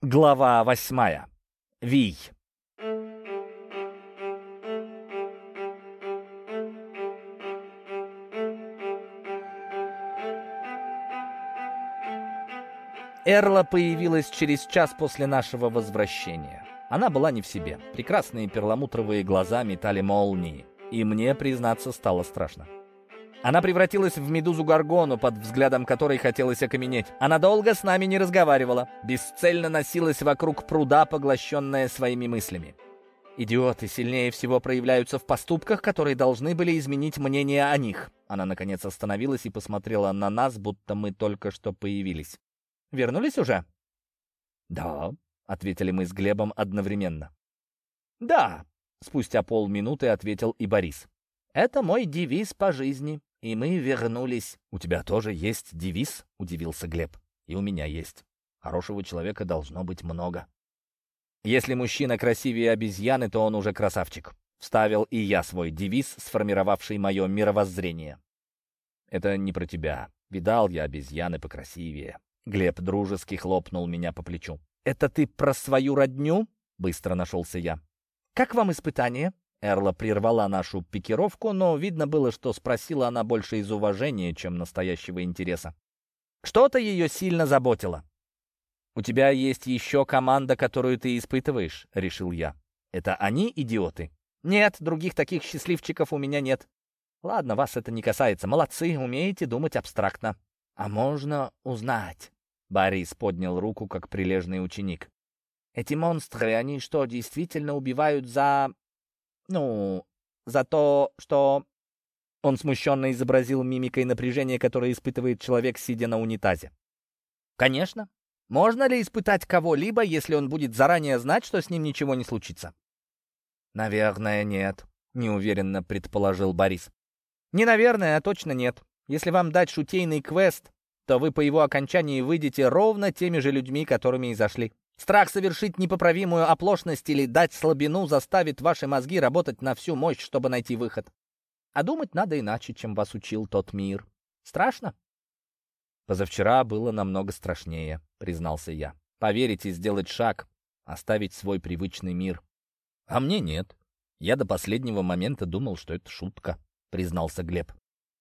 Глава 8. Вий. Эрла появилась через час после нашего возвращения. Она была не в себе. Прекрасные перламутровые глаза метали молнии, и мне, признаться, стало страшно. Она превратилась в медузу-горгону, под взглядом которой хотелось окаменеть. Она долго с нами не разговаривала, бесцельно носилась вокруг пруда, поглощенная своими мыслями. Идиоты сильнее всего проявляются в поступках, которые должны были изменить мнение о них. Она, наконец, остановилась и посмотрела на нас, будто мы только что появились. «Вернулись уже?» «Да», — ответили мы с Глебом одновременно. «Да», — спустя полминуты ответил и Борис. «Это мой девиз по жизни. И мы вернулись». «У тебя тоже есть девиз?» — удивился Глеб. «И у меня есть. Хорошего человека должно быть много». «Если мужчина красивее обезьяны, то он уже красавчик», — вставил и я свой девиз, сформировавший мое мировоззрение. «Это не про тебя. Видал я обезьяны покрасивее». Глеб дружески хлопнул меня по плечу. «Это ты про свою родню?» — быстро нашелся я. «Как вам испытание?» Эрла прервала нашу пикировку, но видно было, что спросила она больше из уважения, чем настоящего интереса. Что-то ее сильно заботило. «У тебя есть еще команда, которую ты испытываешь?» — решил я. «Это они идиоты?» «Нет, других таких счастливчиков у меня нет». «Ладно, вас это не касается. Молодцы, умеете думать абстрактно». «А можно узнать?» — Борис поднял руку, как прилежный ученик. «Эти монстры, они что, действительно убивают за то, что...» Он смущенно изобразил мимикой напряжение, которое испытывает человек, сидя на унитазе. «Конечно. Можно ли испытать кого-либо, если он будет заранее знать, что с ним ничего не случится?» «Наверное, нет», — неуверенно предположил Борис. «Не наверное, а точно нет. Если вам дать шутейный квест, то вы по его окончании выйдете ровно теми же людьми, которыми и зашли. Страх совершить непоправимую оплошность или дать слабину заставит ваши мозги работать на всю мощь, чтобы найти выход. А думать надо иначе, чем вас учил тот мир. Страшно?» «Позавчера было намного страшнее», — признался я. «Поверить и сделать шаг, оставить свой привычный мир». «А мне нет. Я до последнего момента думал, что это шутка», — признался Глеб.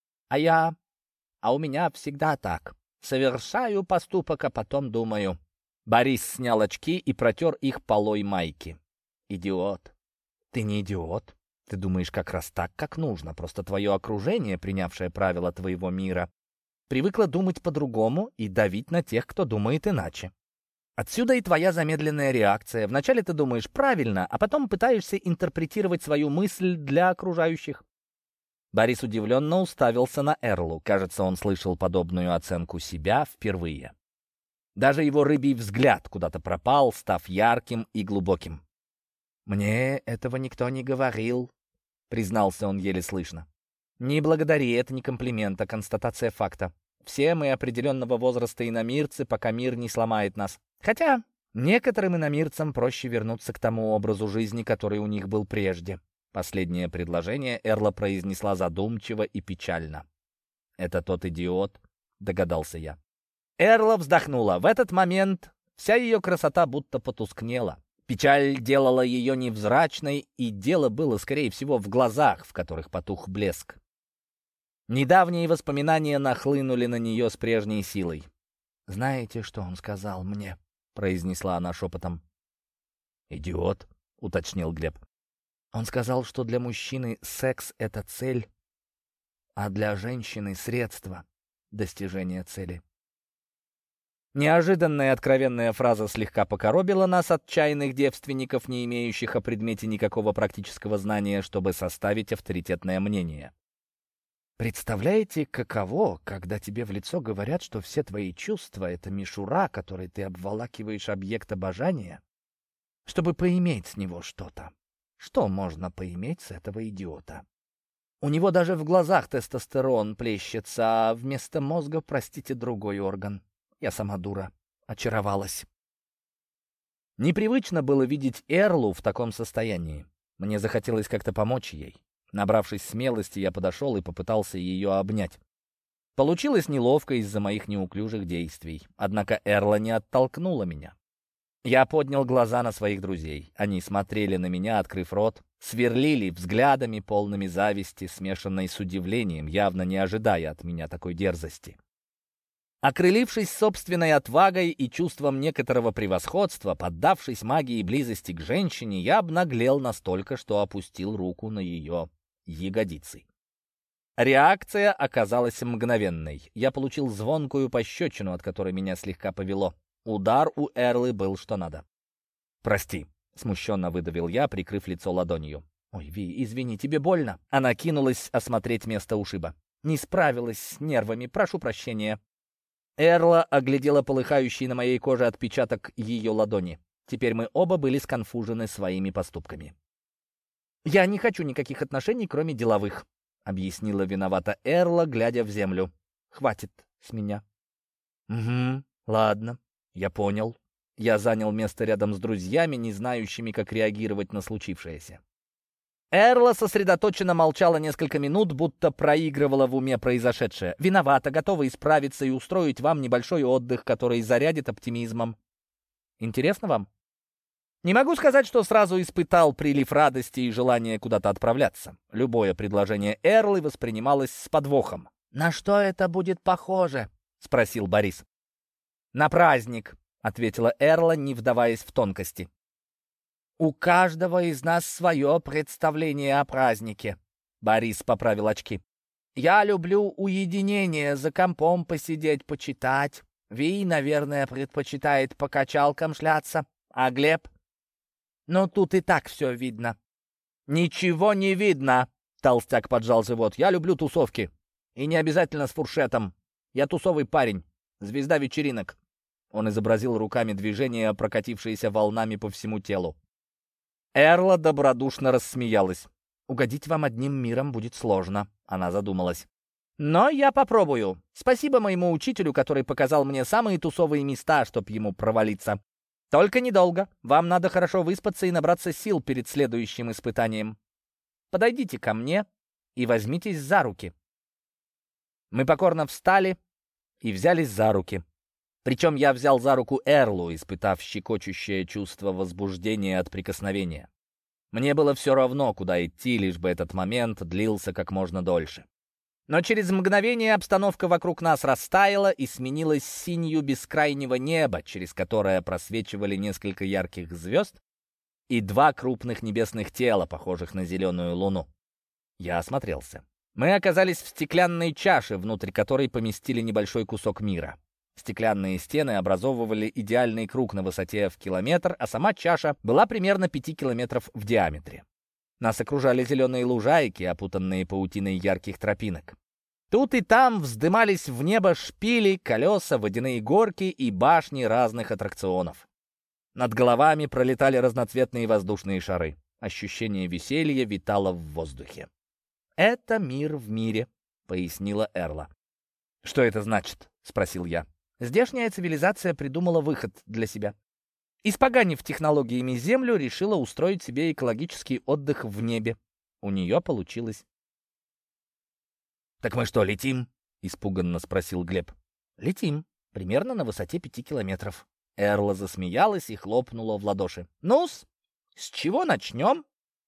«А у меня всегда так. Совершаю поступок, а потом думаю». Борис снял очки и протер их полой майки. «Идиот». «Ты не идиот. Ты думаешь как раз так, как нужно. Просто твое окружение, принявшее правила твоего мира, привыкло думать по-другому и давить на тех, кто думает иначе. Отсюда и твоя замедленная реакция. Вначале ты думаешь правильно, а потом пытаешься интерпретировать свою мысль для окружающих». Борис удивленно уставился на Эрлу. Кажется, он слышал подобную оценку себя впервые. Даже его рыбий взгляд куда-то пропал, став ярким и глубоким. «Мне этого никто не говорил», — признался он еле слышно. «Не благодари, это не комплимент, а констатация факта. Все мы определенного возраста иномирцы, пока мир не сломает нас. Хотя некоторым иномирцам проще вернуться к тому образу жизни, который у них был прежде». Последнее предложение Эрла произнесла задумчиво и печально. «Это тот идиот», — догадался я. Эрла вздохнула. В этот момент вся ее красота будто потускнела. Печаль делала ее невзрачной, и дело было, скорее всего, в глазах, в которых потух блеск. Недавние воспоминания нахлынули на нее с прежней силой. «Знаете, что он сказал мне?» — произнесла она шепотом. «Идиот», — уточнил Глеб. «Он сказал, что для мужчины секс — это цель, а для женщины — средство достижения цели». Неожиданная откровенная фраза слегка покоробила нас, отчаянных девственников, не имеющих о предмете никакого практического знания, чтобы составить авторитетное мнение. «Представляете, каково, когда тебе в лицо говорят, что все твои чувства — это мишура, которой ты обволакиваешь объект обожания, чтобы поиметь с него что-то? Что можно поиметь с этого идиота? У него даже в глазах тестостерон плещется, а вместо мозга, простите, другой орган. Я сама дура. Очаровалась». Непривычно было видеть Эрлу в таком состоянии. Мне захотелось как-то помочь ей. Набравшись смелости, я подошел и попытался ее обнять. Получилось неловко из-за моих неуклюжих действий. Однако Эрла не оттолкнула меня. Я поднял глаза на своих друзей. Они смотрели на меня, открыв рот, сверлили взглядами, полными зависти, смешанной с удивлением, явно не ожидая от меня такой дерзости. Окрылившись собственной отвагой и чувством некоторого превосходства, поддавшись магии близости к женщине, я обнаглел настолько, что опустил руку на ее ягодицы. Реакция оказалась мгновенной. Я получил звонкую пощечину, от которой меня слегка повело. Удар у Эрлы был что надо. «Прости», — смущенно выдавил я, прикрыв лицо ладонью. «Ой, Ви, извини, тебе больно?» Она кинулась осмотреть место ушиба. «Не справилась с нервами, прошу прощения». Эрла оглядела полыхающий на моей коже отпечаток ее ладони. Теперь мы оба были сконфужены своими поступками. «Я не хочу никаких отношений, кроме деловых», — объяснила виновата Эрла, глядя в землю. «Хватит с меня». «Угу, ладно, я понял». Я занял место рядом с друзьями, не знающими, как реагировать на случившееся. Эрла сосредоточенно молчала несколько минут, будто проигрывала в уме произошедшее. «Виновата, готова исправиться и устроить вам небольшой отдых, который зарядит оптимизмом. Интересно вам?» Не могу сказать, что сразу испытал прилив радости и желания куда-то отправляться. Любое предложение Эрлы воспринималось с подвохом. «На что это будет похоже?» — спросил Борис. «На праздник», — ответила Эрла, не вдаваясь в тонкости. «У каждого из нас свое представление о празднике», — Борис поправил очки. «Я люблю уединение, за компом посидеть, почитать. Ви, наверное, предпочитает по качалкам шляться. А Глеб? Но тут и так все видно». «Ничего не видно», — толстяк поджал живот. «Я люблю тусовки. И не обязательно с фуршетом. Я тусовый парень, звезда вечеринок». Он изобразил руками движения, прокатившиеся волнами по всему телу. Эрла добродушно рассмеялась. «Угодить вам одним миром будет сложно», — она задумалась. «Но я попробую. Спасибо моему учителю, который показал мне самые тусовые места, чтоб ему провалиться. Только недолго. Вам надо хорошо выспаться и набраться сил перед следующим испытанием. Подойдите ко мне и возьмитесь за руки». Мы покорно встали и взялись за руки. Причем я взял за руку Эрлу, испытав щекочущее чувство возбуждения от прикосновения. Мне было все равно, куда идти, лишь бы этот момент длился как можно дольше. Но через мгновение обстановка вокруг нас растаяла и сменилась синью бескрайнего неба, через которое просвечивали несколько ярких звезд и два крупных небесных тела, похожих на зеленую луну. Я осмотрелся. Мы оказались в стеклянной чаше, внутрь которой поместили небольшой кусок мира. Стеклянные стены образовывали идеальный круг на высоте в километр, а сама чаша была примерно 5 километров в диаметре. Нас окружали зеленые лужайки, опутанные паутиной ярких тропинок. Тут и там вздымались в небо шпили, колеса, водяные горки и башни разных аттракционов. Над головами пролетали разноцветные воздушные шары. Ощущение веселья витало в воздухе. «Это мир в мире», — пояснила Эрла. «Что это значит?» — спросил я. Здешняя цивилизация придумала выход для себя. Испоганив технологиями Землю, решила устроить себе экологический отдых в небе. У нее получилось. «Так мы что, летим?» — испуганно спросил Глеб. «Летим. Примерно на высоте 5 километров». Эрла засмеялась и хлопнула в ладоши. «Ну-с, с чего начнем?»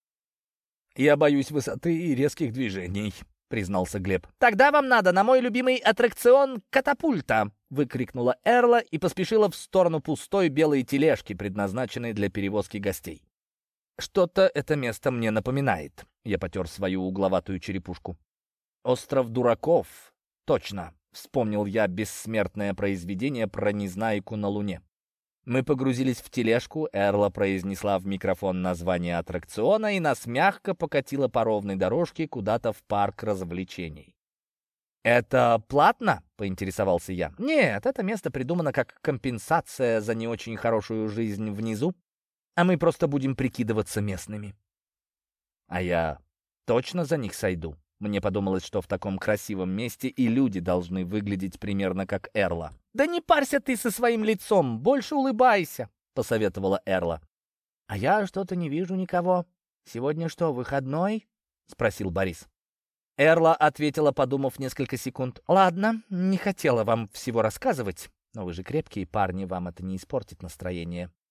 «Я боюсь высоты и резких движений», — признался Глеб. «Тогда вам надо на мой любимый аттракцион «Катапульта», — выкрикнула Эрла и поспешила в сторону пустой белой тележки, предназначенной для перевозки гостей. «Что-то это место мне напоминает», — я потер свою угловатую черепушку. «Остров дураков. Точно», — вспомнил я бессмертное произведение про Незнайку на Луне. Мы погрузились в тележку, Эрла произнесла в микрофон название аттракциона и нас мягко покатила по ровной дорожке куда-то в парк развлечений. «Это платно?» — поинтересовался я. «Нет, это место придумано как компенсация за не очень хорошую жизнь внизу, а мы просто будем прикидываться местными». «А я точно за них сойду?» Мне подумалось, что в таком красивом месте и люди должны выглядеть примерно как Эрла. «Да не парься ты со своим лицом, больше улыбайся», — посоветовала Эрла. «А я что-то не вижу никого. Сегодня что, выходной?» — спросил Борис. Эрла ответила, подумав несколько секунд. «Ладно, не хотела вам всего рассказывать, но вы же крепкие парни, вам это не испортит настроение.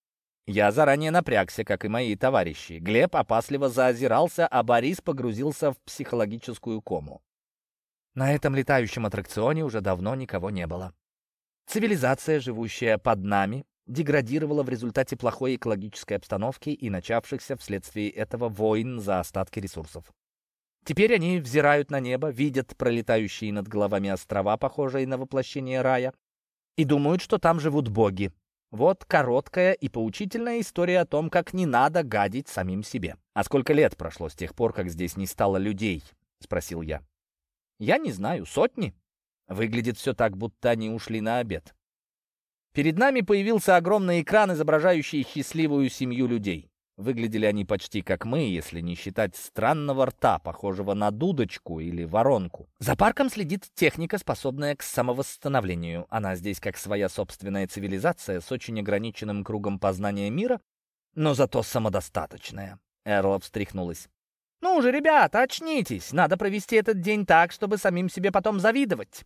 Я заранее напрягся, как и мои товарищи. Глеб опасливо заозирался, а Борис погрузился в психологическую кому. На этом летающем аттракционе уже давно никого не было. Цивилизация, живущая под нами, деградировала в результате плохой экологической обстановки и начавшихся вследствие этого войн за остатки ресурсов. Теперь они взирают на небо, видят пролетающие над головами острова, похожие на воплощение рая, и думают, что там живут боги. Вот короткая и поучительная история о том, как не надо гадить самим себе. «А сколько лет прошло с тех пор, как здесь не стало людей?» — спросил я. «Я не знаю, сотни. Выглядит все так, будто они ушли на обед». Перед нами появился огромный экран, изображающий счастливую семью людей. Выглядели они почти как мы, если не считать странного рта, похожего на дудочку или воронку. За парком следит техника, способная к самовосстановлению. Она здесь как своя собственная цивилизация с очень ограниченным кругом познания мира, но зато самодостаточная. Эрла встряхнулась. «Ну же, ребята, очнитесь! Надо провести этот день так, чтобы самим себе потом завидовать!»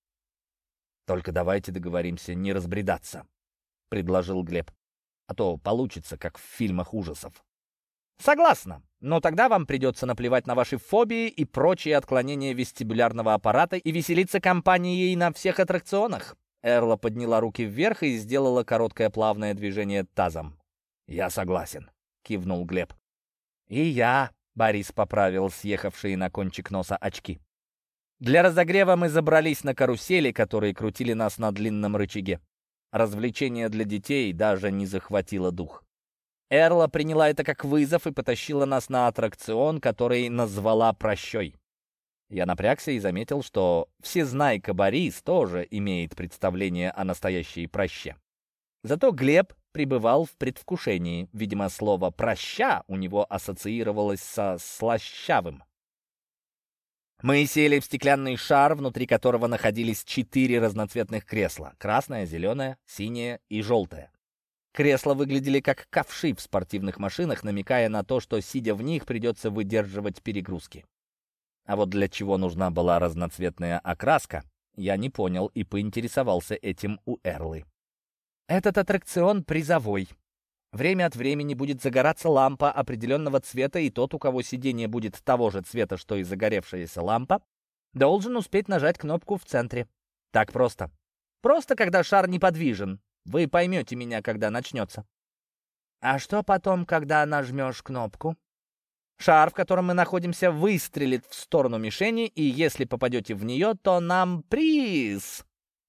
«Только давайте договоримся не разбредаться», — предложил Глеб. «А то получится, как в фильмах ужасов». «Согласна, но тогда вам придется наплевать на ваши фобии и прочие отклонения вестибулярного аппарата и веселиться компанией на всех аттракционах». Эрла подняла руки вверх и сделала короткое плавное движение тазом. «Я согласен», — кивнул Глеб. «И я», — Борис поправил съехавшие на кончик носа очки. Для разогрева мы забрались на карусели, которые крутили нас на длинном рычаге. Развлечение для детей даже не захватило дух. Эрла приняла это как вызов и потащила нас на аттракцион, который назвала «Прощой». Я напрягся и заметил, что всезнайка Борис тоже имеет представление о настоящей проще. Зато Глеб пребывал в предвкушении. Видимо, слово «проща» у него ассоциировалось со слащавым. Мы сели в стеклянный шар, внутри которого находились 4 разноцветных кресла — красное, зеленое, синее и желтое. Кресла выглядели как ковши в спортивных машинах, намекая на то, что, сидя в них, придется выдерживать перегрузки. А вот для чего нужна была разноцветная окраска, я не понял и поинтересовался этим у Эрлы. «Этот аттракцион призовой. Время от времени будет загораться лампа определенного цвета, и тот, у кого сиденье будет того же цвета, что и загоревшаяся лампа, должен успеть нажать кнопку в центре. Так просто. Просто, когда шар неподвижен. Вы поймете меня, когда начнется». «А что потом, когда нажмешь кнопку?» «Шар, в котором мы находимся, выстрелит в сторону мишени, и если попадете в нее, то нам приз!»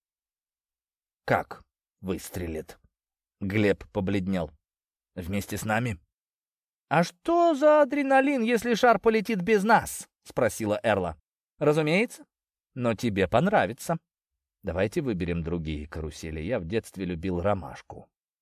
«Как выстрелит?» Глеб побледнел. «Вместе с нами?» «А что за адреналин, если шар полетит без нас?» — спросила Эрла. «Разумеется. Но тебе понравится. Давайте выберем другие карусели. Я в детстве любил ромашку».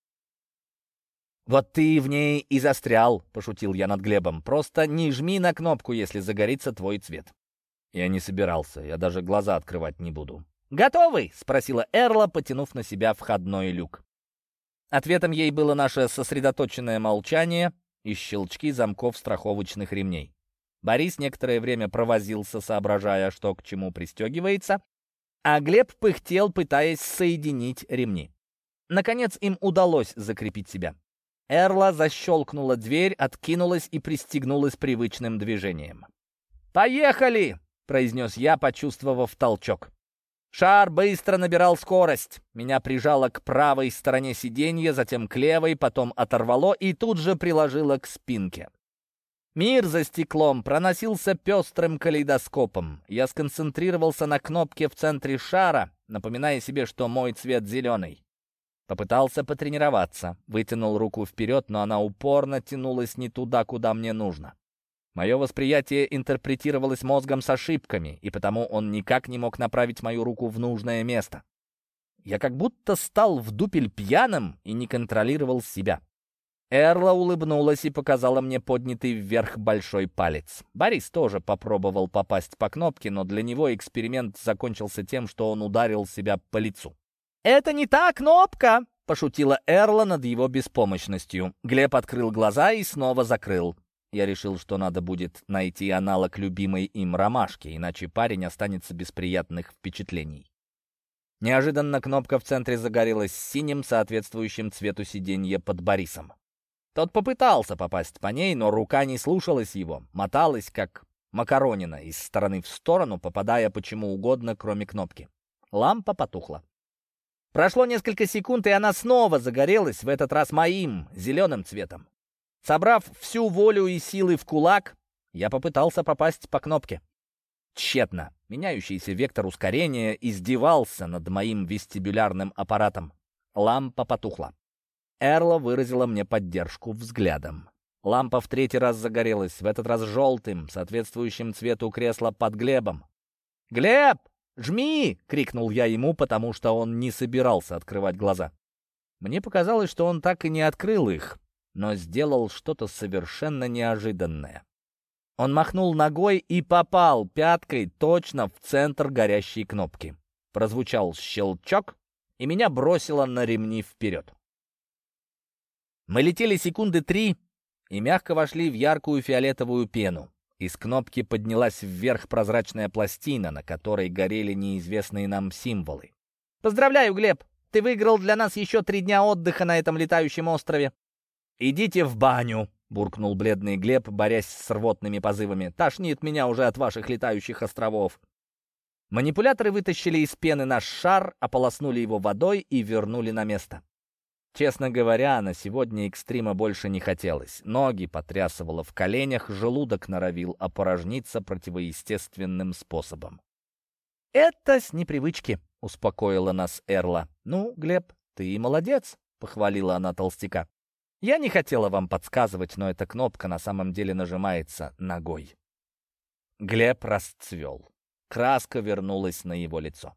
«Вот ты в ней и застрял», — пошутил я над Глебом. «Просто не жми на кнопку, если загорится твой цвет». Я не собирался. Я даже глаза открывать не буду. «Готовы?» — спросила Эрла, потянув на себя входной люк. Ответом ей было наше сосредоточенное молчание и щелчки замков страховочных ремней. Борис некоторое время провозился, соображая, что к чему пристегивается, а Глеб пыхтел, пытаясь соединить ремни. Наконец им удалось закрепить себя. Эрла защелкнула дверь, откинулась и пристегнулась привычным движением. «Поехали!» — произнес я, почувствовав толчок. Шар быстро набирал скорость. Меня прижало к правой стороне сиденья, затем к левой, потом оторвало и тут же приложило к спинке. Мир за стеклом проносился пестрым калейдоскопом. Я сконцентрировался на кнопке в центре шара, напоминая себе, что мой цвет зеленый. Попытался потренироваться, вытянул руку вперед, но она упорно тянулась не туда, куда мне нужно. Мое восприятие интерпретировалось мозгом с ошибками, и потому он никак не мог направить мою руку в нужное место. Я как будто стал в дупель пьяным и не контролировал себя. Эрла улыбнулась и показала мне поднятый вверх большой палец. Борис тоже попробовал попасть по кнопке, но для него эксперимент закончился тем, что он ударил себя по лицу. «Это не та кнопка!» — пошутила Эрла над его беспомощностью. Глеб открыл глаза и снова закрыл. Я решил, что надо будет найти аналог любимой им ромашки, иначе парень останется без приятных впечатлений. Неожиданно кнопка в центре загорелась синим, соответствующим цвету сиденья под Борисом. Тот попытался попасть по ней, но рука не слушалась его, моталась, как макаронина, из стороны в сторону, попадая почему угодно, кроме кнопки. Лампа потухла. Прошло несколько секунд, и она снова загорелась, в этот раз моим, зеленым цветом. Собрав всю волю и силы в кулак, я попытался попасть по кнопке. Тщетно. Меняющийся вектор ускорения издевался над моим вестибулярным аппаратом. Лампа потухла. Эрла выразила мне поддержку взглядом. Лампа в третий раз загорелась, в этот раз желтым, соответствующим цвету кресла под Глебом. «Глеб, жми!» — крикнул я ему, потому что он не собирался открывать глаза. Мне показалось, что он так и не открыл их, но сделал что-то совершенно неожиданное. Он махнул ногой и попал пяткой точно в центр горящей кнопки. Прозвучал щелчок, и меня бросило на ремни вперед. Мы летели секунды 3 и мягко вошли в яркую фиолетовую пену. Из кнопки поднялась вверх прозрачная пластина, на которой горели неизвестные нам символы. «Поздравляю, Глеб! Ты выиграл для нас еще 3 дня отдыха на этом летающем острове!» «Идите в баню!» — буркнул бледный Глеб, борясь с рвотными позывами. «Тошнит меня уже от ваших летающих островов!» Манипуляторы вытащили из пены наш шар, ополоснули его водой и вернули на место. Честно говоря, на сегодня экстрима больше не хотелось. Ноги потрясывало в коленях, желудок норовил опорожниться противоестественным способом. «Это с непривычки», — успокоила нас Эрла. «Ну, Глеб, ты и молодец», — похвалила она толстяка. «Я не хотела вам подсказывать, но эта кнопка на самом деле нажимается ногой». Глеб расцвел. Краска вернулась на его лицо.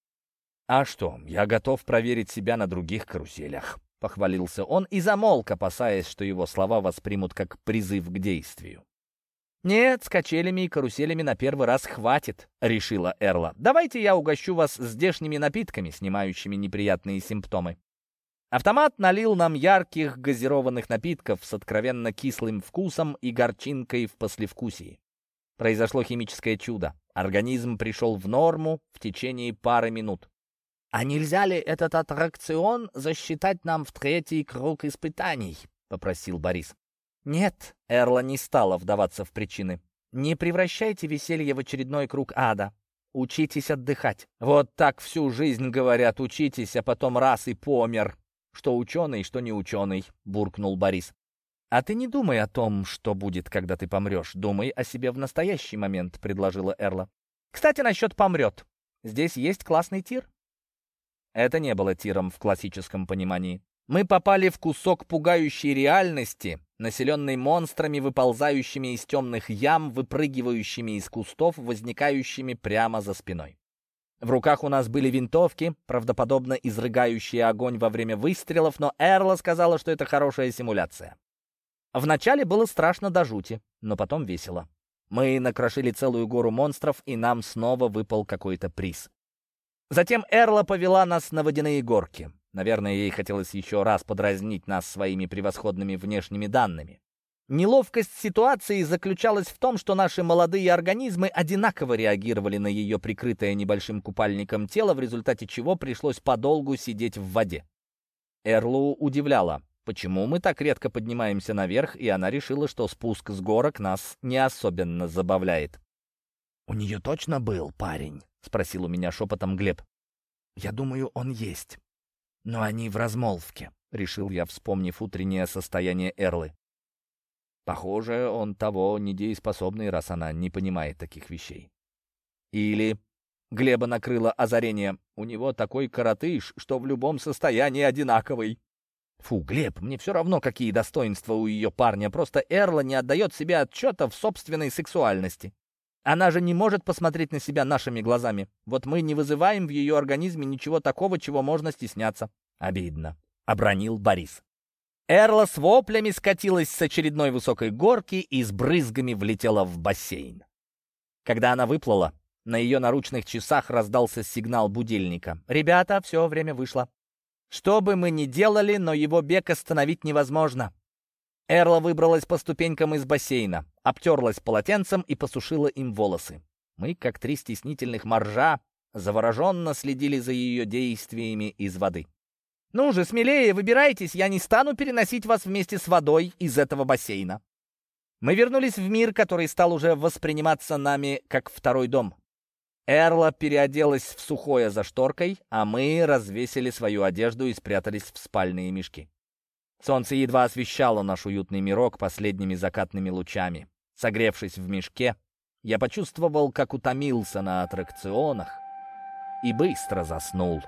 «А что, я готов проверить себя на других каруселях», — похвалился он и замолк, опасаясь, что его слова воспримут как призыв к действию. «Нет, с качелями и каруселями на первый раз хватит», — решила Эрла. «Давайте я угощу вас здешними напитками, снимающими неприятные симптомы». Автомат налил нам ярких газированных напитков с откровенно кислым вкусом и горчинкой в послевкусии. Произошло химическое чудо. Организм пришел в норму в течение пары минут. «А нельзя ли этот аттракцион засчитать нам в 3-й круг испытаний?» — попросил Борис. «Нет», — Эрла не стала вдаваться в причины. «Не превращайте веселье в очередной круг ада. Учитесь отдыхать. Вот так всю жизнь говорят: учитесь, а потом раз и помер. Что ученый, что не ученый», — буркнул Борис. «А ты не думай о том, что будет, когда ты помрешь. Думай о себе в настоящий момент», — предложила Эрла. «Кстати, насчет «помрет». Здесь есть классный тир». Это не было тиром в классическом понимании. Мы попали в кусок пугающей реальности, населенный монстрами, выползающими из темных ям, выпрыгивающими из кустов, возникающими прямо за спиной. В руках у нас были винтовки, правдоподобно изрыгающие огонь во время выстрелов, но Эрла сказала, что это хорошая симуляция. Вначале было страшно до жути, но потом весело. Мы накрошили целую гору монстров, и нам снова выпал какой-то приз. Затем Эрла повела нас на водяные горки. Наверное, ей хотелось еще раз подразнить нас своими превосходными внешними данными. Неловкость ситуации заключалась в том, что наши молодые организмы одинаково реагировали на ее прикрытое небольшим купальником тело, в результате чего пришлось подолгу сидеть в воде. Эрлу удивляло, почему мы так редко поднимаемся наверх, и она решила, что спуск с горок нас не особенно забавляет. «У нее точно был парень?» — спросил у меня шепотом Глеб. «Я думаю, он есть. Но они в размолвке», — решил я, вспомнив утреннее состояние Эрлы. Похоже, он того недееспособный, раз она не понимает таких вещей. Или Глеба накрыло озарение. У него такой коротыш, что в любом состоянии одинаковый. Фу, Глеб, мне все равно, какие достоинства у ее парня, просто Эрла не отдает себе отчета в собственной сексуальности. Она же не может посмотреть на себя нашими глазами. Вот мы не вызываем в ее организме ничего такого, чего можно стесняться. Обидно, — обронил Борис. Эрла с воплями скатилась с очередной высокой горки и с брызгами влетела в бассейн. Когда она выплыла, на ее наручных часах раздался сигнал будильника. «Ребята, все, время вышло. Что бы мы ни делали, но его бег остановить невозможно». Эрла выбралась по ступенькам из бассейна, обтерлась полотенцем и посушила им волосы. Мы, как 3 стеснительных моржа, завороженно следили за ее действиями из воды. «Ну же, смелее, выбирайтесь, я не стану переносить вас вместе с водой из этого бассейна». Мы вернулись в мир, который стал уже восприниматься нами как второй дом. Эрла переоделась в сухое за шторкой, а мы развесили свою одежду и спрятались в спальные мешки. Солнце едва освещало наш уютный мирок последними закатными лучами. Согревшись в мешке, я почувствовал, как утомился на аттракционах и быстро заснул.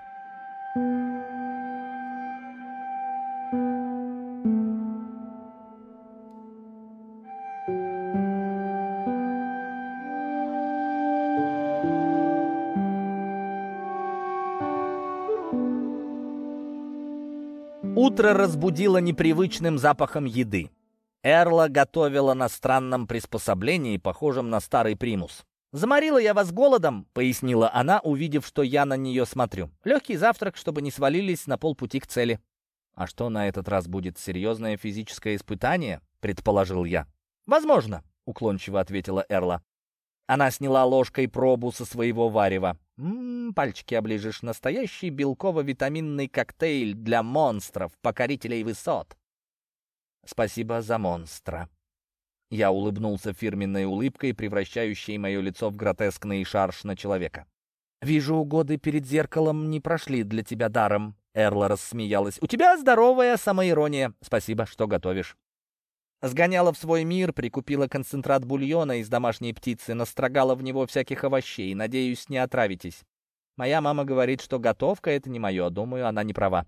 Утро разбудило непривычным запахом еды. Эрла готовила на странном приспособлении, похожем на старый примус. «Заморила я вас голодом», — пояснила она, увидев, что я на нее смотрю. «Легкий завтрак, чтобы не свалились на полпути к цели». «А что, на этот раз будет серьезное физическое испытание?» — предположил я. «Возможно», — уклончиво ответила Эрла. Она сняла ложкой пробу со своего варева. Пальчики оближешь. Настоящий белково-витаминный коктейль для монстров, покорителей высот». «Спасибо за монстра». Я улыбнулся фирменной улыбкой, превращающей мое лицо в гротескный шарж на человека. «Вижу, годы перед зеркалом не прошли для тебя даром», — Эрла рассмеялась. «У тебя здоровая самоирония. Спасибо, что готовишь». Сгоняла в свой мир, прикупила концентрат бульона из домашней птицы, настрогала в него всяких овощей. Надеюсь, не отравитесь. Моя мама говорит, что готовка — это не мое. Думаю, она не права.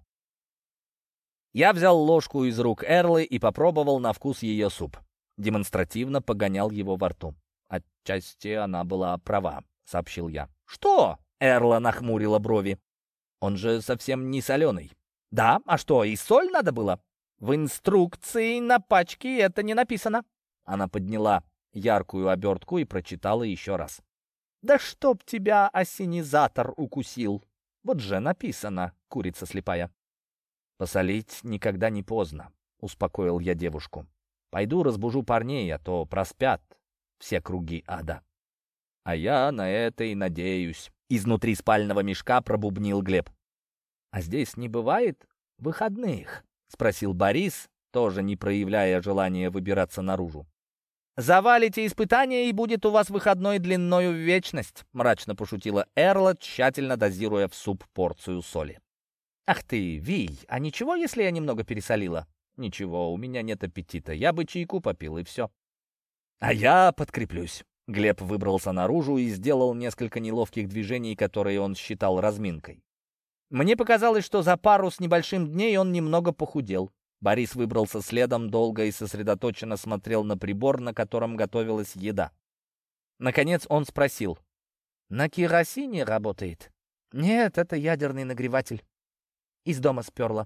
Я взял ложку из рук Эрлы и попробовал на вкус ее суп. Демонстративно погонял его во рту. «Отчасти она была права», — сообщил я. «Что?» — Эрла нахмурила брови. «Он же совсем не соленый». «Да? А что, и соль надо было?» «В инструкции на пачке это не написано». Она подняла яркую обертку и прочитала еще раз. «Да чтоб тебя осенизатор укусил! Вот же написано, курица слепая». «Посолить никогда не поздно», — успокоил я девушку. «Пойду разбужу парней, а то проспят все круги ада». «А я на это и надеюсь», — изнутри спального мешка пробубнил Глеб. «А здесь не бывает выходных?» — спросил Борис, тоже не проявляя желания выбираться наружу. «Завалите испытание, и будет у вас выходной длиною в вечность», — мрачно пошутила Эрла, тщательно дозируя в суп порцию соли. «Ах ты, Вий, а ничего, если я немного пересолила?» «Ничего, у меня нет аппетита. Я бы чайку попил, и все». «А я подкреплюсь». Глеб выбрался наружу и сделал несколько неловких движений, которые он считал разминкой. Мне показалось, что за пару с небольшим дней он немного похудел. Борис выбрался следом, долго и сосредоточенно смотрел на прибор, на котором готовилась еда. Наконец он спросил: «На керосине работает?» «Нет, это ядерный нагреватель. Из дома сперла».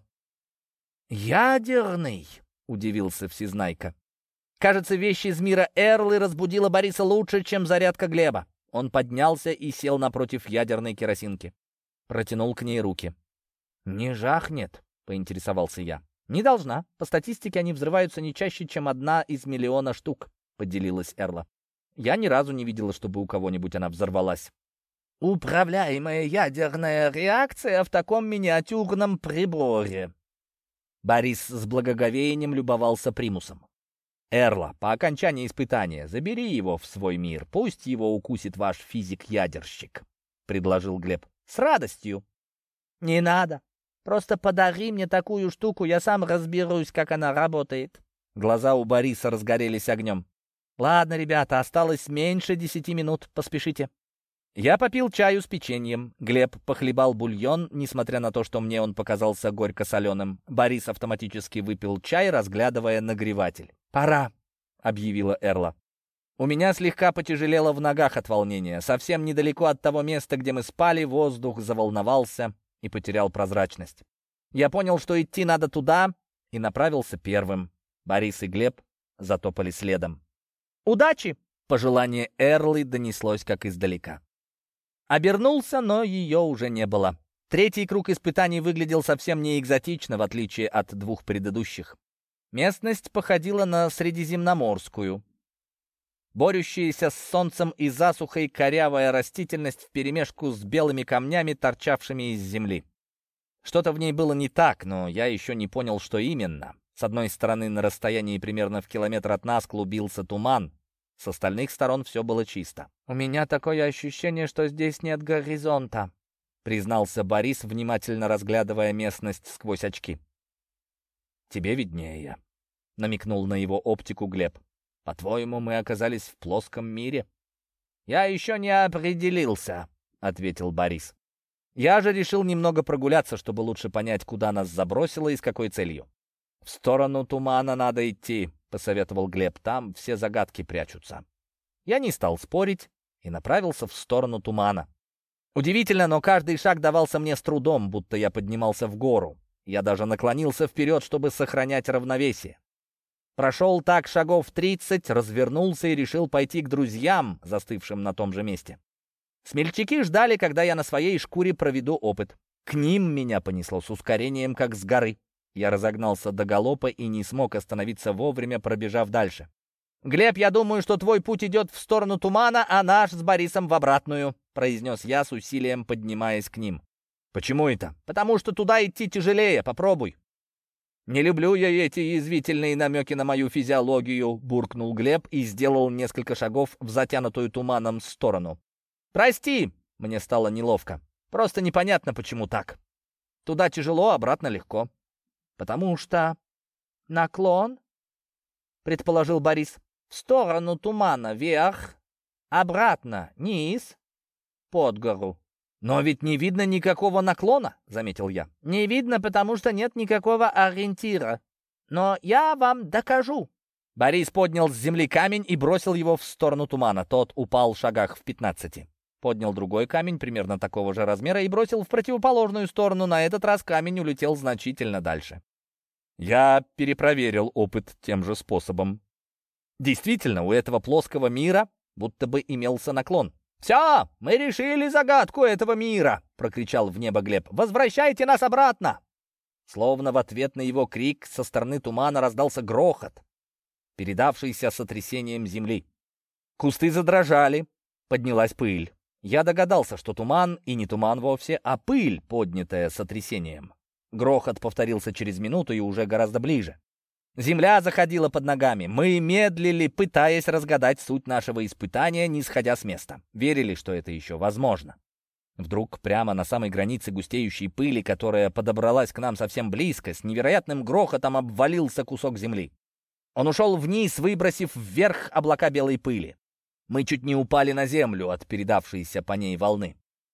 «Ядерный?» — удивился Всезнайка. Кажется, вещь из мира Эрлы разбудила Бориса лучше, чем зарядка Глеба. Он поднялся и сел напротив ядерной керосинки. Протянул к ней руки. «Не жахнет?» — поинтересовался я. «Не должна. По статистике они взрываются не чаще, чем 1 из миллиона штук», — поделилась Эрла. «Я ни разу не видела, чтобы у кого-нибудь она взорвалась». «Управляемая ядерная реакция в таком миниатюрном приборе». Борис с благоговением любовался примусом. «Эрла, по окончании испытания забери его в свой мир. Пусть его укусит ваш физик-ядерщик», — предложил Глеб. «С радостью». «Не надо. Просто подари мне такую штуку, я сам разберусь, как она работает». Глаза у Бориса разгорелись огнем. «Ладно, ребята, осталось меньше 10 минут. Поспешите». Я попил чаю с печеньем. Глеб похлебал бульон, несмотря на то, что мне он показался горько-соленым. Борис автоматически выпил чай, разглядывая нагреватель. «Пора», — объявила Эрла. У меня слегка потяжелело в ногах от волнения. Совсем недалеко от того места, где мы спали, воздух заволновался и потерял прозрачность. Я понял, что идти надо туда, и направился первым. Борис и Глеб затопали следом. «Удачи!» — пожелание Эрлы донеслось как издалека. Обернулся, но ее уже не было. Третий круг испытаний выглядел совсем не экзотично, в отличие от 2 предыдущих. Местность походила на средиземноморскую. Борющаяся с солнцем и засухой корявая растительность вперемешку с белыми камнями, торчавшими из земли. Что-то в ней было не так, но я еще не понял, что именно. С одной стороны, на расстоянии примерно в километр от нас клубился туман. С остальных сторон все было чисто. «У меня такое ощущение, что здесь нет горизонта», — признался Борис, внимательно разглядывая местность сквозь очки. «Тебе виднее», — намекнул на его оптику Глеб. «По-твоему, мы оказались в плоском мире?» «Я еще не определился», — ответил Борис. «Я же решил немного прогуляться, чтобы лучше понять, куда нас забросило и с какой целью». «В сторону тумана надо идти», — посоветовал Глеб. «Там все загадки прячутся». Я не стал спорить и направился в сторону тумана. Удивительно, но каждый шаг давался мне с трудом, будто я поднимался в гору. Я даже наклонился вперед, чтобы сохранять равновесие. Прошел так шагов 30, развернулся и решил пойти к друзьям, застывшим на том же месте. Смельчаки ждали, когда я на своей шкуре проведу опыт. К ним меня понесло с ускорением, как с горы. Я разогнался до галопа и не смог остановиться вовремя, пробежав дальше. «Глеб, я думаю, что твой путь идет в сторону тумана, а наш с Борисом в обратную», произнес я с усилием, поднимаясь к ним. «Почему это?» «Потому что туда идти тяжелее, попробуй». «Не люблю я эти язвительные намеки на мою физиологию», буркнул Глеб и сделал несколько шагов в затянутую туманом сторону. «Прости!» — мне стало неловко. «Просто непонятно, почему так. Туда тяжело, обратно легко». «Потому что наклон?» — предположил Борис. «В сторону тумана вверх, обратно низ, под гору». «Но ведь не видно никакого наклона», — заметил я. «Не видно, потому что нет никакого ориентира. Но я вам докажу». Борис поднял с земли камень и бросил его в сторону тумана. Тот упал в шагах в 15. Поднял другой камень, примерно такого же размера, и бросил в противоположную сторону. На этот раз камень улетел значительно дальше. Я перепроверил опыт тем же способом. Действительно, у этого плоского мира будто бы имелся наклон. «Все, мы решили загадку этого мира!» — прокричал в небо Глеб. «Возвращайте нас обратно!» Словно в ответ на его крик со стороны тумана раздался грохот, передавшийся сотрясением земли. Кусты задрожали, поднялась пыль. Я догадался, что туман и не туман вовсе, а пыль, поднятая сотрясением. Грохот повторился через минуту и уже гораздо ближе. Земля заходила под ногами. Мы медлили, пытаясь разгадать суть нашего испытания, не сходя с места. Верили, что это еще возможно. Вдруг прямо на самой границе густеющей пыли, которая подобралась к нам совсем близко, с невероятным грохотом обвалился кусок земли. Он ушел вниз, выбросив вверх облака белой пыли. Мы чуть не упали на землю от передавшейся по ней волны.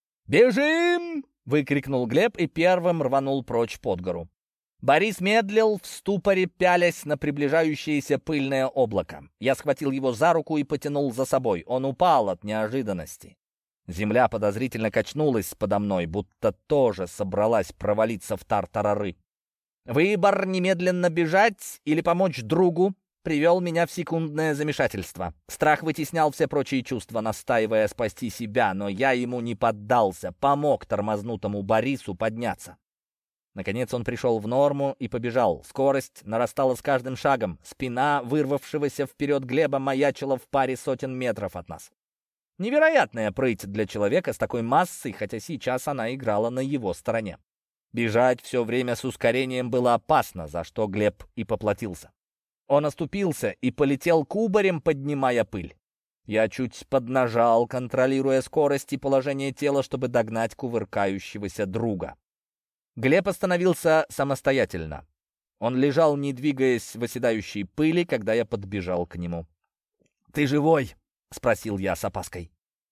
«Бежим!» — выкрикнул Глеб и первым рванул прочь под гору. Борис медлил в ступоре, пялясь на приближающееся пыльное облако. Я схватил его за руку и потянул за собой. Он упал от неожиданности. Земля подозрительно качнулась подо мной, будто тоже собралась провалиться в тартарары. Выбор немедленно бежать или помочь другу привел меня в секундное замешательство. Страх вытеснял все прочие чувства, настаивая спасти себя, но я ему не поддался, помог тормознутому Борису подняться. Наконец он пришел в норму и побежал. Скорость нарастала с каждым шагом. Спина вырвавшегося вперед Глеба маячила в паре сотен метров от нас. Невероятная прыть для человека с такой массой, хотя сейчас она играла на его стороне. Бежать все время с ускорением было опасно, за что Глеб и поплатился. Он оступился и полетел кубарем, поднимая пыль. Я чуть поднажал, контролируя скорость и положение тела, чтобы догнать кувыркающегося друга. Глеб остановился самостоятельно. Он лежал, не двигаясь в оседающей пыли, когда я подбежал к нему. «Ты живой?» — спросил я с опаской.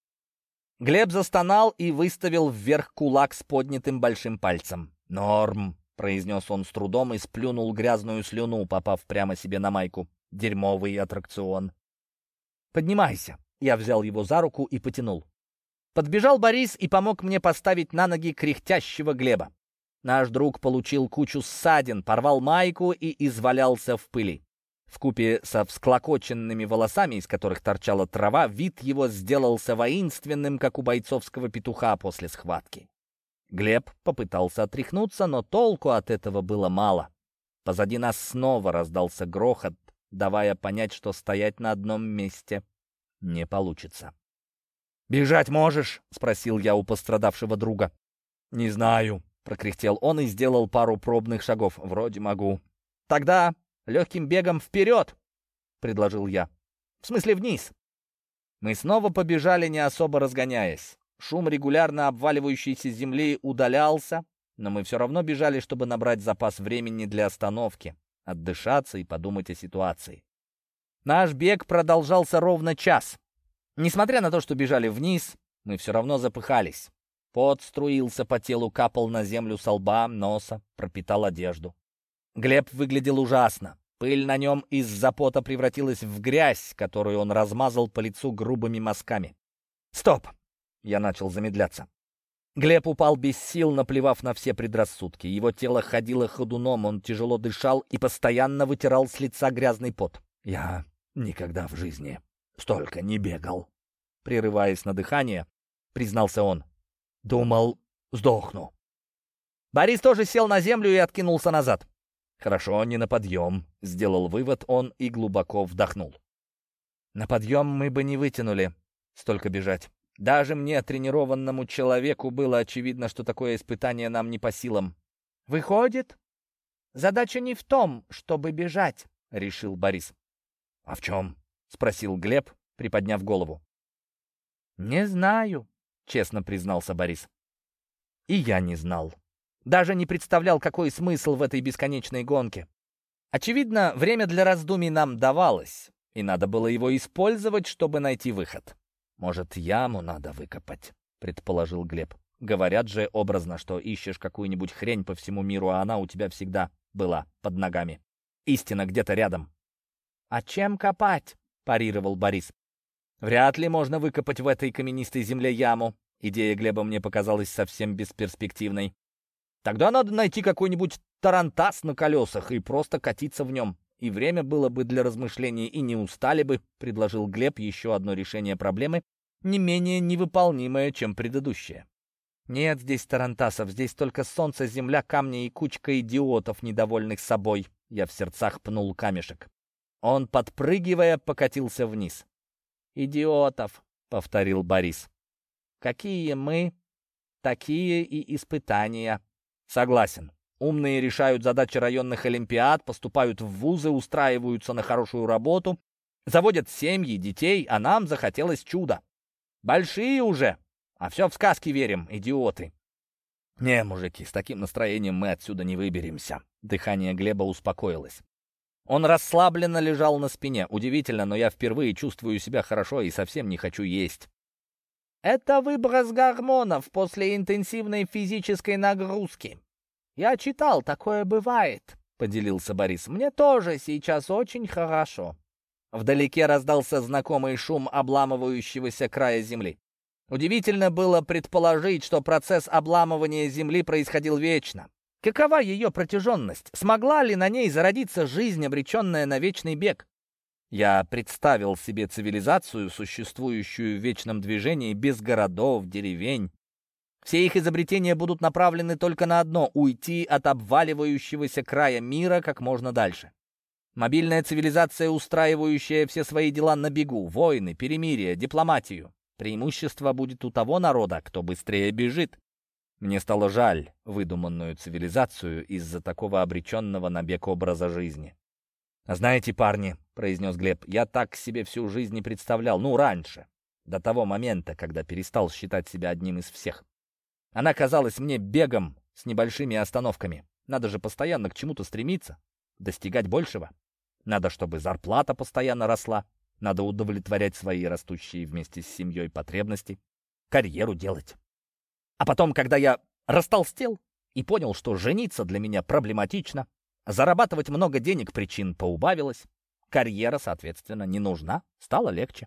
Глеб застонал и выставил вверх кулак с поднятым большим пальцем. «Норм», — произнес он с трудом и сплюнул грязную слюну, попав прямо себе на майку. «Дерьмовый аттракцион». «Поднимайся». Я взял его за руку и потянул. Подбежал Борис и помог мне поставить на ноги кряхтящего Глеба. Наш друг получил кучу ссадин, порвал майку и извалялся в пыли. Вкупе со всклокоченными волосами, из которых торчала трава, вид его сделался воинственным, как у бойцовского петуха после схватки. Глеб попытался отряхнуться, но толку от этого было мало. Позади нас снова раздался грохот, давая понять, что стоять на одном месте не получится. «Бежать можешь?» — спросил я у пострадавшего друга. «Не знаю», — прокряхтел он и сделал пару пробных шагов. «Вроде могу». «Тогда легким бегом вперед!» — предложил я. «В смысле вниз?» Мы снова побежали, не особо разгоняясь. Шум регулярно обваливающейся земли удалялся, но мы все равно бежали, чтобы набрать запас времени для остановки, отдышаться и подумать о ситуации. Наш бег продолжался ровно час. Несмотря на то, что бежали вниз, мы все равно запыхались. Пот струился по телу, капал на землю со лба, носа, пропитал одежду. Глеб выглядел ужасно. Пыль на нем из-за пота превратилась в грязь, которую он размазал по лицу грубыми мазками. «Стоп!» — я начал замедляться. Глеб упал без сил, наплевав на все предрассудки. Его тело ходило ходуном, он тяжело дышал и постоянно вытирал с лица грязный пот. «Я никогда в жизни столько не бегал», — прерываясь на дыхание, признался он. «Думал, сдохну». Борис тоже сел на землю и откинулся назад. «Хорошо, не на подъем», — сделал вывод он и глубоко вдохнул. «На подъем мы бы не вытянули столько бежать. Даже мне, тренированному человеку, было очевидно, что такое испытание нам не по силам». «Выходит, задача не в том, чтобы бежать», — решил Борис. «А в чем?» — спросил Глеб, приподняв голову. «Не знаю», — честно признался Борис. И я не знал. Даже не представлял, какой смысл в этой бесконечной гонке. Очевидно, время для раздумий нам давалось, и надо было его использовать, чтобы найти выход. «Может, яму надо выкопать?» — предположил Глеб. «Говорят же образно, что ищешь какую-нибудь хрень по всему миру, а она у тебя всегда была под ногами. Истина где-то рядом». «А чем копать?» — парировал Борис. «Вряд ли можно выкопать в этой каменистой земле яму». Идея Глеба мне показалась совсем бесперспективной. «Тогда надо найти какой-нибудь тарантас на колесах и просто катиться в нем. И время было бы для размышлений, и не устали бы», — предложил Глеб еще одно решение проблемы, не менее невыполнимое, чем предыдущее. «Нет здесь тарантасов, здесь только солнце, земля, камни и кучка идиотов, недовольных собой». Я в сердцах пнул камешек. Он, подпрыгивая, покатился вниз. «Идиотов», — повторил Борис. «Какие мы, такие и испытания». «Согласен. Умные решают задачи районных олимпиад, поступают в вузы, устраиваются на хорошую работу, заводят семьи, детей, а нам захотелось чуда. Большие уже, а все в сказки верим, идиоты». «Не, мужики, с таким настроением мы отсюда не выберемся». Дыхание Глеба успокоилось. Он расслабленно лежал на спине. Удивительно, но я впервые чувствую себя хорошо и совсем не хочу есть. «Это выброс гормонов после интенсивной физической нагрузки. Я читал, такое бывает», — поделился Борис. «Мне тоже сейчас очень хорошо». Вдалеке раздался знакомый шум обламывающегося края земли. Удивительно было предположить, что процесс обламывания земли происходил вечно. Какова ее протяженность? Смогла ли на ней зародиться жизнь, обреченная на вечный бег? Я представил себе цивилизацию, существующую в вечном движении, без городов, деревень. Все их изобретения будут направлены только на одно — уйти от обваливающегося края мира как можно дальше. Мобильная цивилизация, устраивающая все свои дела на бегу, войны, перемирие, дипломатию. Преимущество будет у того народа, кто быстрее бежит. Мне стало жаль выдуманную цивилизацию из-за такого обреченного на бег образа жизни. «Знаете, парни», — произнес Глеб, — «я так себе всю жизнь не представлял, раньше, до того момента, когда перестал считать себя одним из всех. Она казалась мне бегом с небольшими остановками. Надо же постоянно к чему-то стремиться, достигать большего. Надо, чтобы зарплата постоянно росла, надо удовлетворять свои растущие вместе с семьей потребности, карьеру делать. А потом, когда я растолстел и понял, что жениться для меня проблематично, зарабатывать много денег причин поубавилось, карьера, соответственно, не нужна, стало легче.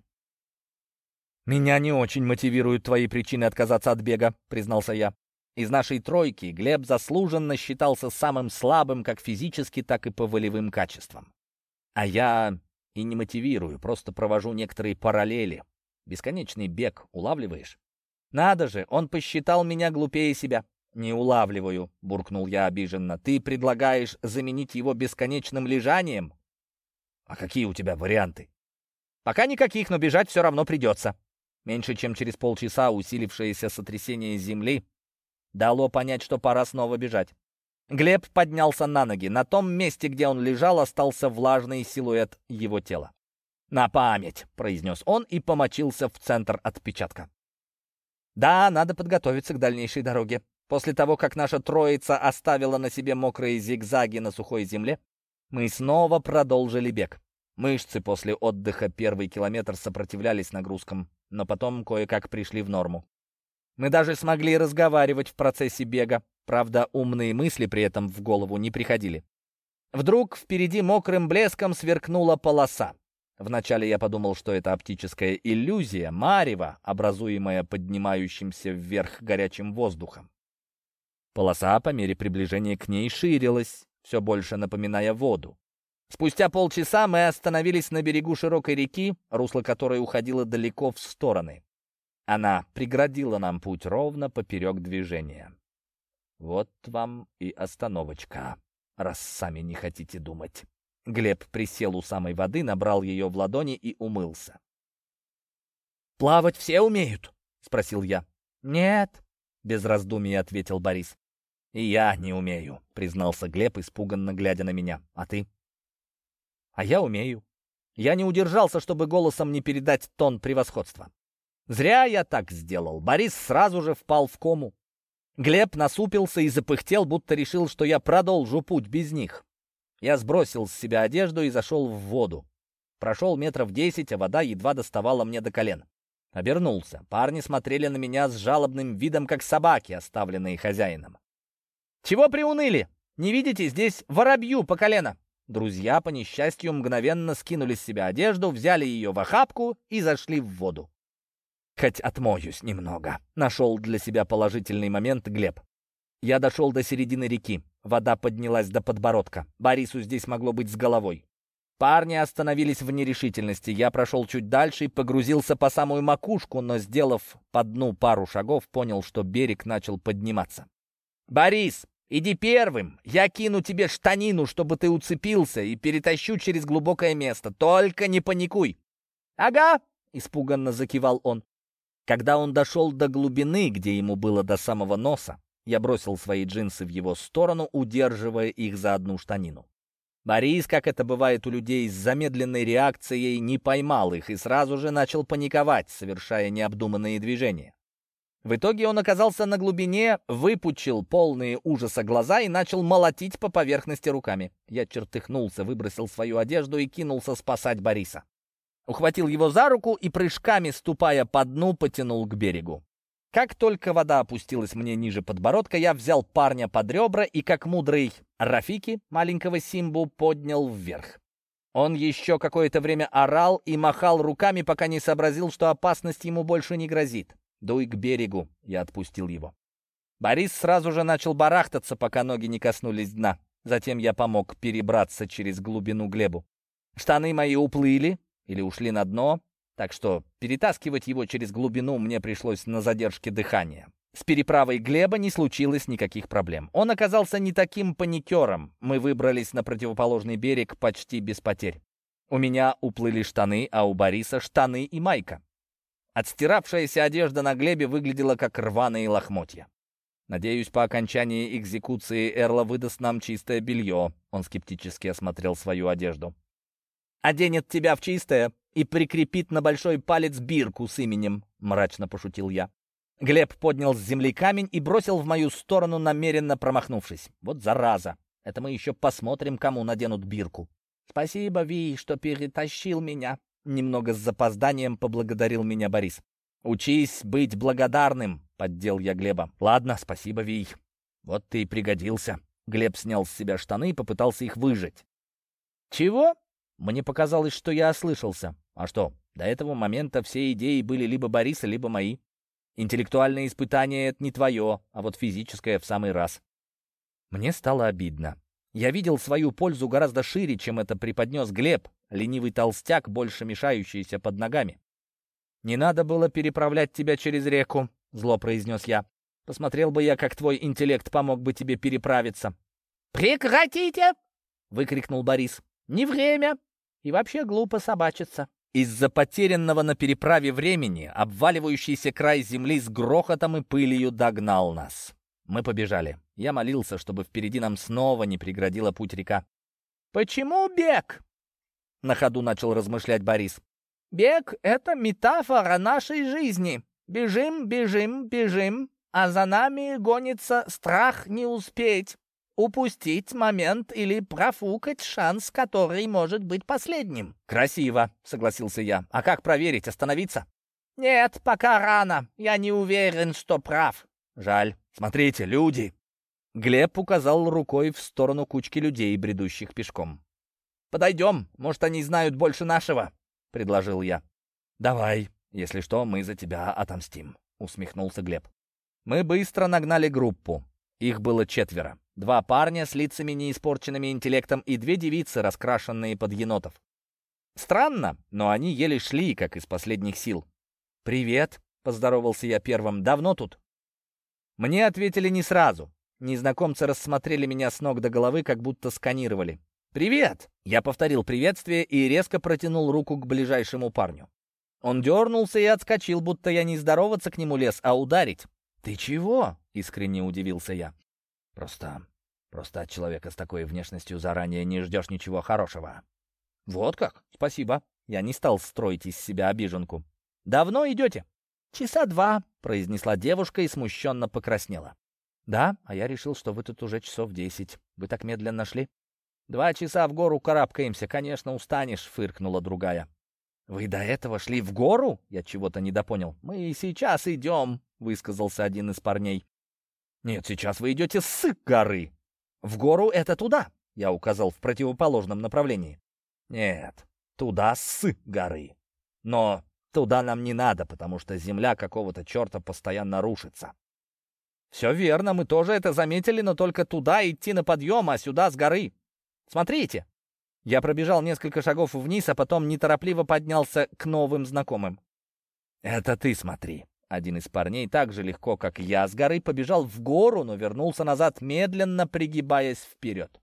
«Меня не очень мотивируют твои причины отказаться от бега», — признался я. Из нашей тройки Глеб заслуженно считался самым слабым как физически, так и по волевым качествам. А я и не мотивирую, просто провожу некоторые параллели. Бесконечный бег, улавливаешь? Надо же, он посчитал меня глупее себя. «Не улавливаю», — буркнул я обиженно. «Ты предлагаешь заменить его бесконечным лежанием? А какие у тебя варианты?» Пока никаких, но бежать все равно придется. Меньше чем через полчаса усилившееся сотрясение земли дало понять, что пора снова бежать. Глеб поднялся на ноги. На том месте, где он лежал, остался влажный силуэт его тела. «На память», — произнес он и помочился в центр отпечатка. «Да, надо подготовиться к дальнейшей дороге. После того, как наша троица оставила на себе мокрые зигзаги на сухой земле, мы снова продолжили бег. Мышцы после отдыха первый километр сопротивлялись нагрузкам, но потом кое-как пришли в норму. Мы даже смогли разговаривать в процессе бега, правда, умные мысли при этом в голову не приходили. Вдруг впереди мокрым блеском сверкнула полоса. Вначале я подумал, что это оптическая иллюзия, марево, образуемая поднимающимся вверх горячим воздухом. Полоса по мере приближения к ней ширилась, все больше напоминая воду. Спустя полчаса мы остановились на берегу широкой реки, русло которой уходило далеко в стороны. Она преградила нам путь ровно поперек движения. Вот вам и остановочка, раз сами не хотите думать. Глеб присел у самой воды, набрал ее в ладони и умылся. «Плавать все умеют?» — спросил я. «Нет», — без раздумий ответил Борис. «И я не умею», — признался Глеб, испуганно глядя на меня. «А ты?» «А я умею». Я не удержался, чтобы голосом не передать тон превосходства. Зря я так сделал. Борис сразу же впал в кому. Глеб насупился и запыхтел, будто решил, что я продолжу путь без них. Я сбросил с себя одежду и зашел в воду. Прошел метров 10, а вода едва доставала мне до колен. Обернулся. Парни смотрели на меня с жалобным видом, как собаки, оставленные хозяином. «Чего приуныли? Не видите, здесь воробью по колено!» Друзья, по несчастью, мгновенно скинули с себя одежду, взяли ее в охапку и зашли в воду. «Хоть отмоюсь немного», — нашел для себя положительный момент Глеб. Я дошел до середины реки. Вода поднялась до подбородка. Борису здесь могло быть с головой. Парни остановились в нерешительности. Я прошел чуть дальше и погрузился по самую макушку, но, сделав по дну пару шагов, понял, что берег начал подниматься. «Борис, иди первым! Я кину тебе штанину, чтобы ты уцепился, и перетащу через глубокое место. Только не паникуй!» «Ага!» — испуганно закивал он. Когда он дошел до глубины, где ему было до самого носа, я бросил свои джинсы в его сторону, удерживая их за одну штанину. Борис, как это бывает у людей с замедленной реакцией, не поймал их и сразу же начал паниковать, совершая необдуманные движения. В итоге он оказался на глубине, выпучил полные ужаса глаза и начал молотить по поверхности руками. Я чертыхнулся, выбросил свою одежду и кинулся спасать Бориса. Ухватил его за руку и, прыжками ступая по дну, потянул к берегу. Как только вода опустилась мне ниже подбородка, я взял парня под ребра и, как мудрый Рафики, маленького Симбу, поднял вверх. Он еще какое-то время орал и махал руками, пока не сообразил, что опасность ему больше не грозит. «Дуй к берегу», — я отпустил его. Борис сразу же начал барахтаться, пока ноги не коснулись дна. Затем я помог перебраться через глубину Глебу. Штаны мои уплыли или ушли на дно, так что перетаскивать его через глубину мне пришлось на задержке дыхания. С переправой Глеба не случилось никаких проблем. Он оказался не таким паникером. Мы выбрались на противоположный берег почти без потерь. У меня уплыли штаны, а у Бориса штаны и майка. Отстиравшаяся одежда на Глебе выглядела как рваные лохмотья. «Надеюсь, по окончании экзекуции Эрла выдаст нам чистое белье». Он скептически осмотрел свою одежду. «Оденет тебя в чистое и прикрепит на большой палец бирку с именем», — мрачно пошутил я. Глеб поднял с земли камень и бросил в мою сторону, намеренно промахнувшись. «Вот зараза! Это мы еще посмотрим, кому наденут бирку». «Спасибо, Ви, что перетащил меня», — немного с запозданием поблагодарил меня Борис. «Учись быть благодарным», — поддел я Глеба. «Ладно, спасибо, Ви. Вот ты и пригодился». Глеб снял с себя штаны и попытался их выжать. «Чего?» Мне показалось, что я ослышался. А что, до этого момента все идеи были либо Бориса, либо мои. Интеллектуальное испытание — это не твое, а вот физическое в самый раз. Мне стало обидно. Я видел свою пользу гораздо шире, чем это преподнес Глеб, ленивый толстяк, больше мешающийся под ногами. «Не надо было переправлять тебя через реку», — зло произнес я. «Посмотрел бы я, как твой интеллект помог бы тебе переправиться». «Прекратите!» — выкрикнул Борис. «Не время. И вообще глупо собачиться. Из-за потерянного на переправе времени обваливающийся край земли с грохотом и пылью догнал нас. Мы побежали. Я молился, чтобы впереди нам снова не преградила путь река. «Почему бег?» — на ходу начал размышлять Борис. «Бег — это метафора нашей жизни. Бежим, бежим, бежим, а за нами гонится страх не успеть, упустить момент или профукать шанс, который может быть последним». «Красиво», — согласился я. «А как проверить, остановиться?» «Нет, пока рано. Я не уверен, что прав». «Жаль. Смотрите, люди!» Глеб указал рукой в сторону кучки людей, бредущих пешком. «Подойдем, может, они знают больше нашего», — предложил я. «Давай, если что, мы за тебя отомстим», — усмехнулся Глеб. Мы быстро нагнали группу. Их было 4. 2 парня с лицами неиспорченными интеллектом и 2 девицы, раскрашенные под енотов. Странно, но они еле шли, как из последних сил. «Привет», — поздоровался я первым, — «давно тут?» Мне ответили не сразу. Незнакомцы рассмотрели меня с ног до головы, как будто сканировали. «Привет!» Я повторил приветствие и резко протянул руку к ближайшему парню. Он дернулся и отскочил, будто я не здороваться к нему лез, а ударить. «Ты чего?» — искренне удивился я. Просто от человека с такой внешностью заранее не ждешь ничего хорошего». «Вот как? Спасибо». Я не стал строить из себя обиженку. «Давно идете?» «Часа 2», — произнесла девушка и смущенно покраснела. «Да, а я решил, что вы тут уже часов 10. Вы так медленно шли?» 2 часа в гору карабкаемся, конечно, устанешь», — фыркнула другая. «Вы до этого шли в гору?» Я чего-то недопонял. «Мы и сейчас идем», — высказался один из парней. «Нет, сейчас вы идете с горы. В гору это туда», — я указал в противоположном направлении. «Нет, туда с горы. Но туда нам не надо, потому что земля какого-то черта постоянно рушится». «Все верно, мы тоже это заметили, но только туда идти на подъем, а сюда с горы. Смотрите». Я пробежал несколько шагов вниз, а потом неторопливо поднялся к новым знакомым. «Это ты смотри». Один из парней так же легко, как я, с горы побежал в гору, но вернулся назад, медленно пригибаясь вперед.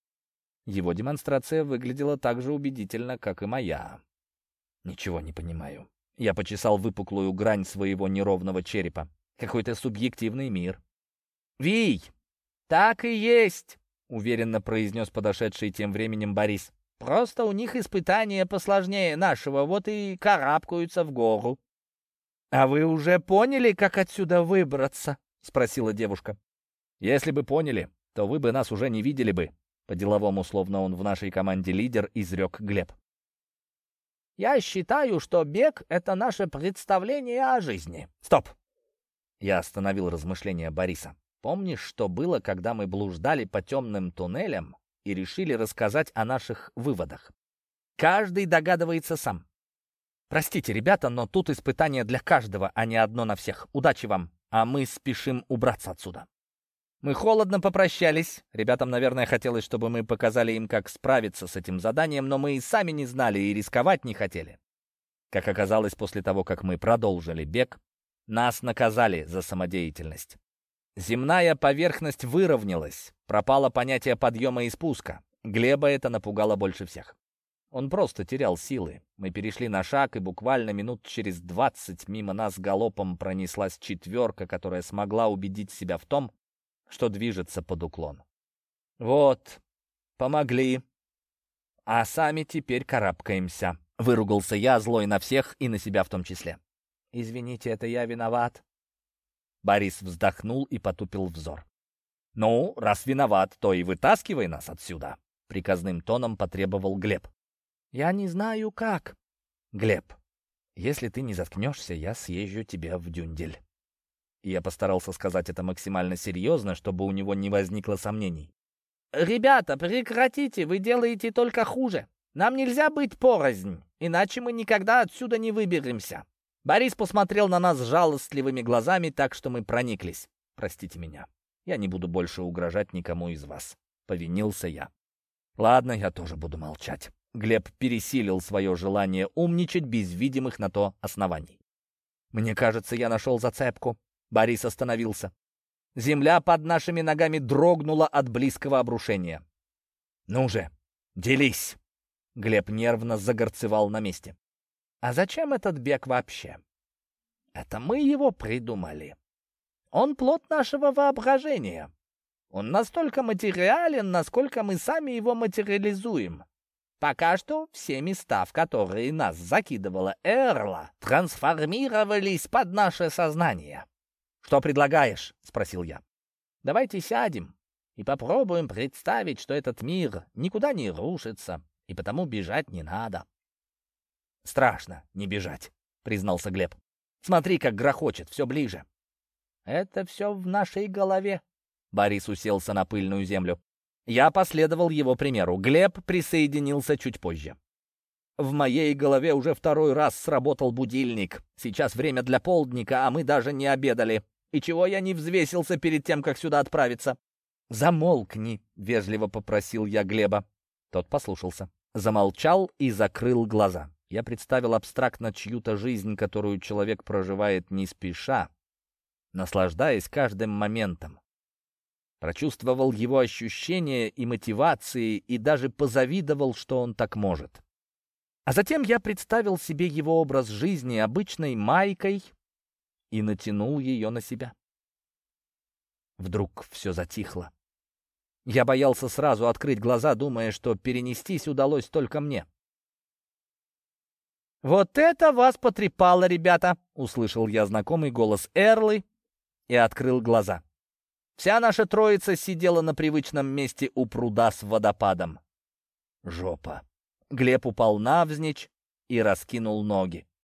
Его демонстрация выглядела так же убедительно, как и моя. «Ничего не понимаю». Я почесал выпуклую грань своего неровного черепа. Какой-то субъективный мир. «Вий, так и есть», — уверенно произнес подошедший тем временем Борис. «Просто у них испытания посложнее нашего, вот и карабкаются в гору». «А вы уже поняли, как отсюда выбраться?» — спросила девушка. «Если бы поняли, то вы бы нас уже не видели бы», — по-деловому, словно он в нашей команде лидер, изрек Глеб. «Я считаю, что бег — это наше представление о жизни». «Стоп!» Я остановил размышления Бориса. «Помнишь, что было, когда мы блуждали по темным туннелям и решили рассказать о наших выводах? Каждый догадывается сам. Простите, ребята, но тут испытание для каждого, а не одно на всех. Удачи вам, а мы спешим убраться отсюда». Мы холодно попрощались. Ребятам, наверное, хотелось, чтобы мы показали им, как справиться с этим заданием, но мы и сами не знали и рисковать не хотели. Как оказалось, после того, как мы продолжили бег, нас наказали за самодеятельность. Земная поверхность выровнялась, пропало понятие подъема и спуска. Глеба это напугало больше всех. Он просто терял силы. Мы перешли на шаг, и буквально минут через 20 мимо нас галопом пронеслась 4, которая смогла убедить себя в том, что движется под уклон. «Вот, помогли. А сами теперь карабкаемся», — выругался я, злой на всех и на себя в том числе. «Извините, это я виноват». Борис вздохнул и потупил взор. «Ну, раз виноват, то и вытаскивай нас отсюда», — приказным тоном потребовал Глеб. «Я не знаю, как». «Глеб, если ты не заткнешься, я съезжу тебя в дюндель». Я постарался сказать это максимально серьезно, чтобы у него не возникло сомнений. «Ребята, прекратите, вы делаете только хуже. Нам нельзя быть порознь, иначе мы никогда отсюда не выберемся». Борис посмотрел на нас жалостливыми глазами, так что мы прониклись. «Простите меня, я не буду больше угрожать никому из вас», — повинился я. «Ладно, я тоже буду молчать». Глеб пересилил свое желание умничать без видимых на то оснований. «Мне кажется, я нашел зацепку». Борис остановился. Земля под нашими ногами дрогнула от близкого обрушения. «Ну же, делись!» Глеб нервно загорцевал на месте. А зачем этот бег вообще? Это мы его придумали. Он плод нашего воображения. Он настолько материален, насколько мы сами его материализуем. Пока что все места, в которые нас закидывала Эрла, трансформировались под наше сознание. «Что предлагаешь?» — спросил я. «Давайте сядем и попробуем представить, что этот мир никуда не рушится, и потому бежать не надо». «Страшно не бежать», — признался Глеб. «Смотри, как грохочет, все ближе». «Это все в нашей голове». Борис уселся на пыльную землю. Я последовал его примеру. Глеб присоединился чуть позже. В моей голове уже второй раз сработал будильник. Сейчас время для полдника, а мы даже не обедали. И чего я не взвесился перед тем, как сюда отправиться? «Замолкни», — вежливо попросил я Глеба. Тот послушался. Замолчал и закрыл глаза. Я представил абстрактно чью-то жизнь, которую человек проживает не спеша, наслаждаясь каждым моментом. Прочувствовал его ощущения и мотивации, и даже позавидовал, что он так может. А затем я представил себе его образ жизни обычной майкой и натянул ее на себя. Вдруг все затихло. Я боялся сразу открыть глаза, думая, что перенестись удалось только мне. «Вот это вас потрепало, ребята!» — услышал я знакомый голос Эрлы и открыл глаза. Вся наша троица сидела на привычном месте у пруда с водопадом. Жопа. Глеб упал навзничь и раскинул ноги.